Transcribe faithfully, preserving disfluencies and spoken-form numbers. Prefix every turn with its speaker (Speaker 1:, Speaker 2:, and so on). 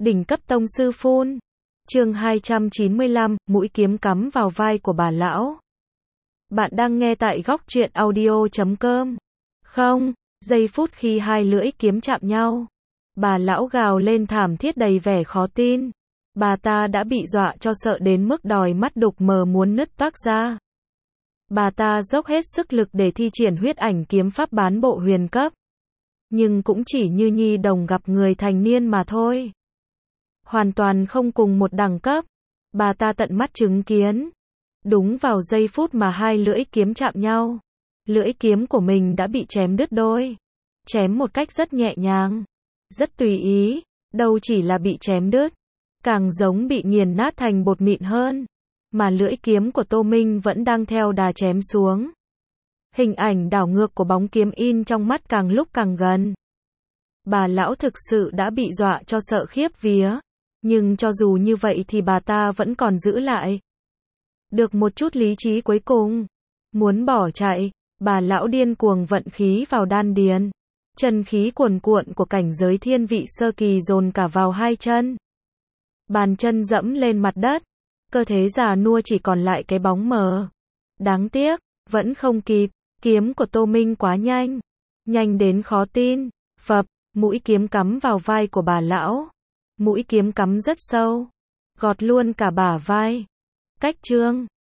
Speaker 1: Đỉnh cấp tông sư phun. Chương hai trăm chín mươi lăm, mũi kiếm cắm vào vai của bà lão. Bạn đang nghe tại góc truyện audio chấm com. Không, giây phút khi hai lưỡi kiếm chạm nhau, bà lão gào lên thảm thiết đầy vẻ khó tin. Bà ta đã bị dọa cho sợ đến mức đòi mắt đục mờ muốn nứt toác ra. Bà ta dốc hết sức lực để thi triển huyết ảnh kiếm pháp bán bộ huyền cấp. Nhưng cũng chỉ như nhi đồng gặp người thành niên mà thôi. Hoàn toàn không cùng một đẳng cấp. Bà ta tận mắt chứng kiến. Đúng vào giây phút mà hai lưỡi kiếm chạm nhau, lưỡi kiếm của mình đã bị chém đứt đôi. Chém một cách rất nhẹ nhàng, rất tùy ý, đâu chỉ là bị chém đứt, càng giống bị nghiền nát thành bột mịn hơn. Mà lưỡi kiếm của Tô Minh vẫn đang theo đà chém xuống. Hình ảnh đảo ngược của bóng kiếm in trong mắt càng lúc càng gần. Bà lão thực sự đã bị dọa cho sợ khiếp vía. Nhưng cho dù như vậy thì bà ta vẫn còn giữ lại được một chút lý trí cuối cùng. Muốn bỏ chạy, bà lão điên cuồng vận khí vào đan điền. Chân khí cuồn cuộn của cảnh giới thiên vị sơ kỳ dồn cả vào hai chân. Bàn chân dẫm lên mặt đất, cơ thể già nua chỉ còn lại cái bóng mờ. Đáng tiếc, vẫn không kịp, kiếm của Tô Minh quá nhanh. Nhanh đến khó tin. Phập, mũi kiếm cắm vào vai của bà lão. Mũi kiếm cắm rất sâu, gọt luôn cả bả vai. Cách chương